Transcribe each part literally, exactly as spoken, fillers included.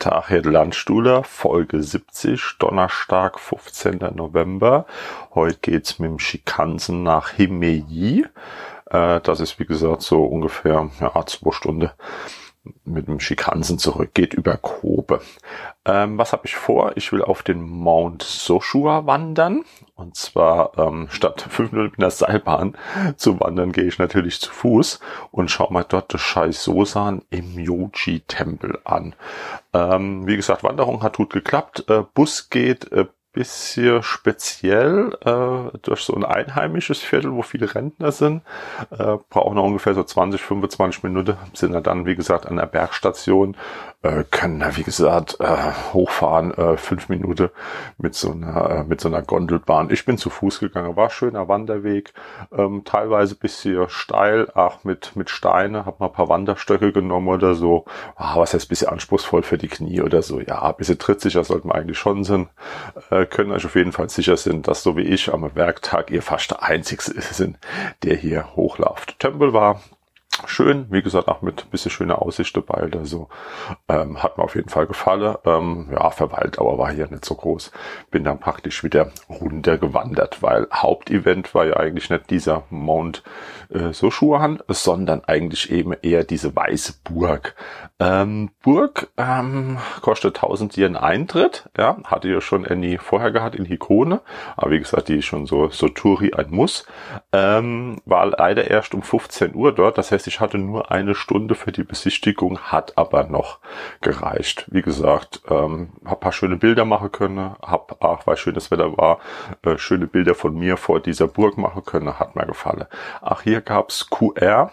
Tag, Herr Landstuhler, Folge siebzig, Donnerstag, fünfzehnter November. Heute geht's mit dem Shinkansen nach Himeji. Äh, das ist, wie gesagt, so ungefähr ja, zwei Stunden mit dem Shinkansen zurück. Geht über Kobe. Ähm, was habe ich vor? Ich will auf den Mount Soshua wandern. Und zwar ähm, statt fünf Minuten mit einer Seilbahn zu wandern, gehe ich natürlich zu Fuß und schaue mal dort das Shaisosan im Yoji-Tempel an. Ähm, wie gesagt, Wanderung hat gut geklappt. Äh, Bus geht äh, bisschen speziell äh, durch so ein einheimisches Viertel, wo viele Rentner sind. Äh, brauchen noch ungefähr so zwanzig, fünfundzwanzig Minuten. Sind wir dann, wie gesagt, an der Bergstation. Äh, können da, wie gesagt, äh, hochfahren, äh, fünf Minuten mit so einer äh, mit so einer Gondelbahn. Ich bin zu Fuß gegangen, war schöner Wanderweg, ähm, teilweise bisschen steil, auch mit mit Steine, hab mal ein paar Wanderstöcke genommen oder so. Ah, was heißt bisschen anspruchsvoll für die Knie oder so. Ja, ein bisschen trittsicher sollten wir eigentlich schon sein. Äh, können euch auf jeden Fall sicher sein, dass so wie ich am Werktag ihr fast der Einzige sind, der hier hochläuft. Tempel war schön, wie gesagt, auch mit ein bisschen schöner Aussicht dabei oder so. Ähm, hat mir auf jeden Fall gefallen. Ähm, ja, Verweildauer war hier nicht so groß. Bin dann praktisch wieder runtergewandert, weil Hauptevent war ja eigentlich nicht dieser Mount äh, Soshua, sondern eigentlich eben eher diese weiße Burg. Ähm, Burg ähm, kostet tausend Yen Eintritt. Ja, hatte ja schon Annie vorher gehabt in Hikone. Aber wie gesagt, die ist schon so, so Touri ein Muss. Ähm, war leider erst um fünfzehn Uhr dort. Das heißt, ich hatte nur eine Stunde für die Besichtigung, hat aber noch gereicht. Wie gesagt, ähm, hab ein paar schöne Bilder machen können, hab auch, weil schönes Wetter war, äh, schöne Bilder von mir vor dieser Burg machen können, hat mir gefallen. Ach, hier gab's Q R,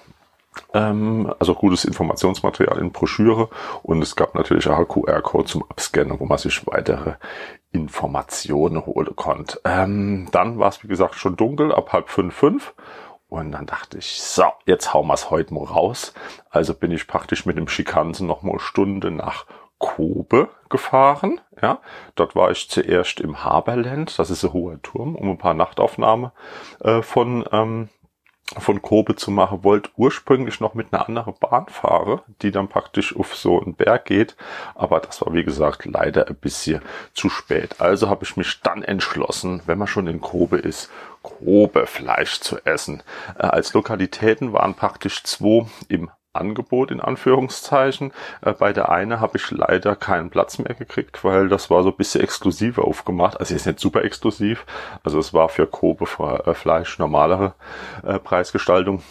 ähm, also gutes Informationsmaterial in Broschüre, und es gab natürlich auch einen Q R-Code zum Abscannen, wo man sich weitere Informationen holen konnte. Ähm, dann war es, wie gesagt, schon dunkel, ab halb fünf, fünf. Und dann dachte ich, so, jetzt hauen wir es heute mal raus. Also bin ich praktisch mit dem Shinkansen noch mal eine Stunde nach Kobe gefahren. Ja, dort war ich zuerst im Haberland, das ist ein hoher Turm, um ein paar Nachtaufnahmen äh, von ähm, von Kobe zu machen. Wollte ursprünglich noch mit einer anderen Bahn fahren, die dann praktisch auf so einen Berg geht, aber das war, wie gesagt, leider ein bisschen zu spät. Also habe ich mich dann entschlossen, wenn man schon in Kobe ist, Kobe-Fleisch zu essen. Äh, als Lokalitäten waren praktisch zwei im Angebot, in Anführungszeichen. Äh, bei der eine habe ich leider keinen Platz mehr gekriegt, weil das war so ein bisschen exklusiver aufgemacht. Also ist nicht super exklusiv. Also es war für Kobe äh, Fleisch normalere äh, Preisgestaltung.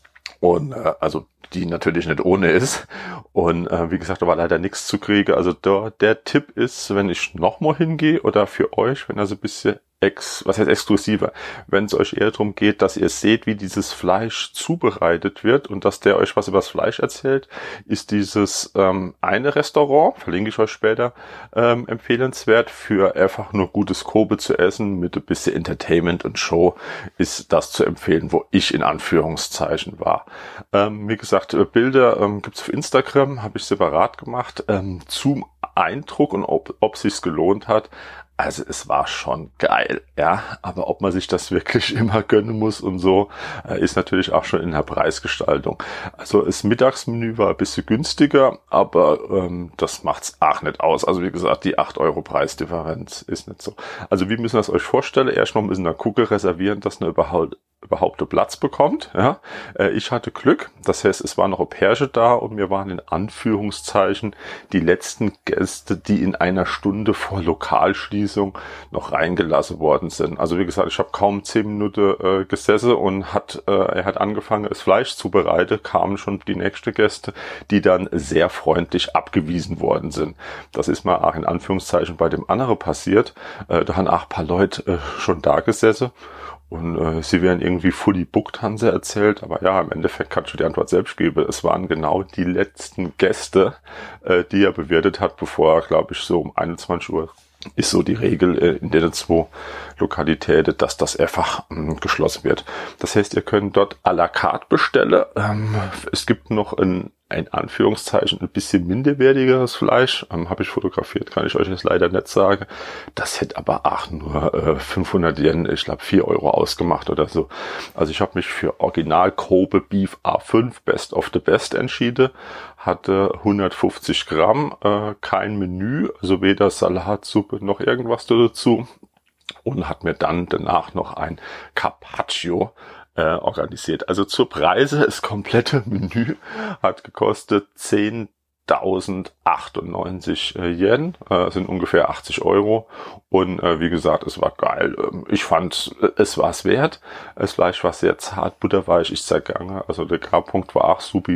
Und äh, also die natürlich nicht ohne ist. Und äh, wie gesagt, da war leider nichts zu kriegen. Also der, der Tipp ist, wenn ich nochmal hingehe oder für euch, wenn er so ein bisschen ex, was heißt exklusiver, wenn es euch eher darum geht, dass ihr seht, wie dieses Fleisch zubereitet wird und dass der euch was über das Fleisch erzählt, ist dieses ähm, eine Restaurant, verlinke ich euch später, ähm, empfehlenswert. Für einfach nur gutes Kobe zu essen mit ein bisschen Entertainment und Show ist das zu empfehlen, wo ich in Anführungszeichen war. Ähm, wie gesagt, Bilder ähm, gibt's auf Instagram, habe ich separat gemacht, ähm, zum Eindruck und ob ob sich's gelohnt hat. Also es war schon geil, ja, aber ob man sich das wirklich immer gönnen muss und so, äh, ist natürlich auch schon in der Preisgestaltung. Also das Mittagsmenü war ein bisschen günstiger, aber ähm, das macht's auch nicht aus. Also wie gesagt, die acht Euro Preisdifferenz ist nicht so. Also wie müssen wir das euch vorstellen? Erst noch müssen wir gucken, reservieren, dass eine überhaupt überhaupt einen Platz bekommt. Ja, äh, ich hatte Glück, das heißt, es war noch Auberge da und wir waren in Anführungszeichen die letzten Gäste, die in einer Stunde vor Lokalschließung noch reingelassen worden sind. Also wie gesagt, ich habe kaum zehn Minuten äh, gesessen und hat äh, er hat angefangen, das Fleisch zubereiten, kamen schon die nächsten Gäste, die dann sehr freundlich abgewiesen worden sind. Das ist mal auch in Anführungszeichen bei dem anderen passiert. Äh, da haben auch ein paar Leute äh, schon da gesessen. Und äh, sie wären irgendwie fully booked, haben sie erzählt. Aber ja, im Endeffekt kannst du die Antwort selbst geben. Es waren genau die letzten Gäste, äh, die er bewirtet hat, bevor er, glaube ich, so um einundzwanzig Uhr ist so die Regel äh, in den zwei Lokalitäten, dass das einfach ähm, geschlossen wird. Das heißt, ihr könnt dort à la carte bestellen. Ähm, es gibt noch ein in Anführungszeichen ein bisschen minderwertigeres Fleisch, ähm, habe ich fotografiert, kann ich euch jetzt leider nicht sagen. Das hätte aber ach nur äh, fünfhundert Yen, ich glaube vier Euro ausgemacht oder so. Also ich habe mich für Original Kobe Beef A fünf Best of the Best entschieden, hatte hundertfünfzig Gramm, äh, kein Menü, also weder Salat, Suppe noch irgendwas dazu, und hat mir dann danach noch ein Carpaccio äh, organisiert. Also zur Preise, das komplette Menü hat gekostet zehntausendachtzig Yen, äh, sind ungefähr achtzig Euro, und äh, wie gesagt, es war geil. Ich fand, es war es wert. Das Fleisch war sehr zart, butterweich, ich zergange, also der Garpunkt war auch supi.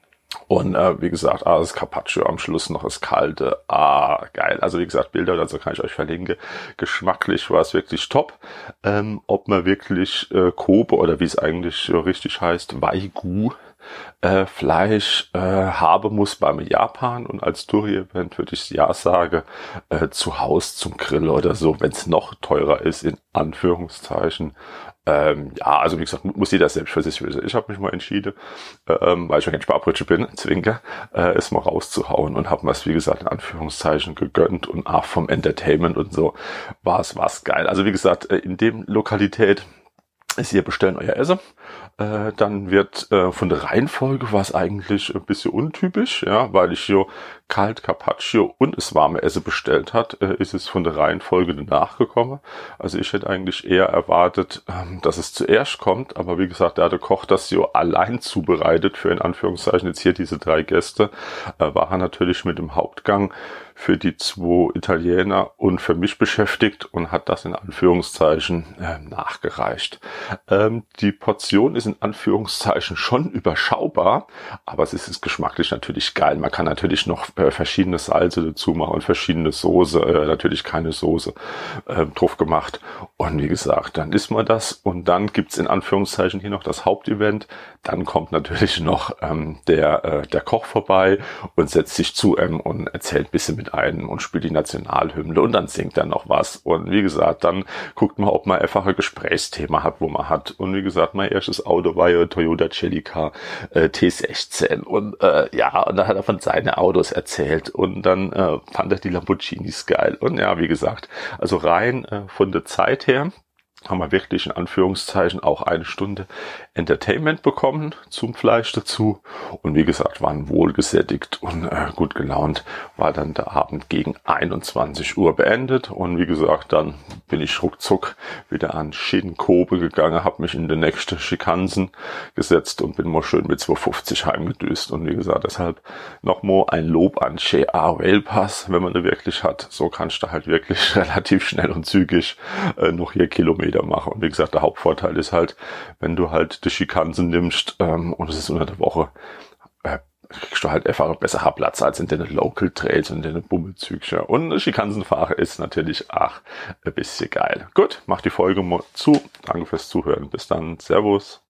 Und äh, wie gesagt, ah, das Carpaccio am Schluss noch das kalte, ah, geil. Also wie gesagt, Bilder dazu kann ich euch verlinken. Geschmacklich war es wirklich top. Ähm, ob man wirklich äh, Kobe, oder wie es eigentlich äh, richtig heißt, Wagyu äh, Fleisch äh, haben muss beim Japan, und als Touri-Event würde ich ja sagen, äh, zu Haus zum Grill oder so, wenn es noch teurer ist, in Anführungszeichen. Ähm, ja, also wie gesagt, muss jeder selbst für sich wissen. Ich habe mich mal entschieden, ähm, weil ich ja kein Sparbrötchen bin, Zwinker, äh, es mal rauszuhauen, und habe mir es, wie gesagt, in Anführungszeichen gegönnt, und auch vom Entertainment und so war es was geil. Also wie gesagt, in dem Lokalität ist ihr bestellen euer Essen. Äh, dann wird äh, von der Reihenfolge war es eigentlich ein bisschen untypisch, ja, weil ich hier kalt Carpaccio und das warme Essen bestellt hat, äh, ist es von der Reihenfolge danach gekommen. Also ich hätte eigentlich eher erwartet, ähm, dass es zuerst kommt, aber wie gesagt, der hatte Koch das hier allein zubereitet für in Anführungszeichen jetzt hier diese drei Gäste, äh, war er natürlich mit dem Hauptgang für die zwei Italiener und für mich beschäftigt und hat das in Anführungszeichen äh, nachgereicht. Ähm, die Portion ist in Anführungszeichen schon überschaubar, aber es ist, ist geschmacklich natürlich geil. Man kann natürlich noch äh, verschiedene Salze dazu machen und verschiedene Soße, äh, natürlich keine Soße äh, drauf gemacht. Und wie gesagt, dann isst man das, und dann gibt's in Anführungszeichen hier noch das Hauptevent. Dann kommt natürlich noch ähm, der, äh, der Koch vorbei und setzt sich zu ähm, und erzählt ein bisschen mit einem und spielt die Nationalhymne, und dann singt er noch was. Und wie gesagt, dann guckt man, ob man einfach ein Gesprächsthema hat, wo man hat. Und wie gesagt, mein erstes Auto war ja Toyota Celica äh, T sechzehn, und äh, ja, und dann hat er von seinen Autos erzählt, und dann äh, fand er die Lamborghinis geil. Und ja, wie gesagt, also rein äh, von der Zeit her haben wir wirklich in Anführungszeichen auch eine Stunde Entertainment bekommen zum Fleisch dazu, und wie gesagt, waren wohlgesättigt und äh, gut gelaunt. War dann der Abend gegen einundzwanzig Uhr beendet, und wie gesagt, dann bin ich ruckzuck wieder an Shin Kobe gegangen, habe mich in den nächsten Shinkansen gesetzt und bin mal schön mit zweihundertfünfzig heimgedüst. Und wie gesagt, deshalb nochmal ein Lob an J R Rail Pass, wenn man den wirklich hat. So kannst du halt wirklich relativ schnell und zügig äh, noch hier Kilometer machen. Und wie gesagt, der Hauptvorteil ist halt, wenn du halt die Shinkansen nimmst ähm, und es ist unter der Woche, äh, kriegst du halt einfach besser Platz als in den Local Trails und in den Bummelzügchen. Und Shinkansenfahrer ist natürlich auch ein bisschen geil. Gut, mach die Folge mal zu. Danke fürs Zuhören. Bis dann. Servus.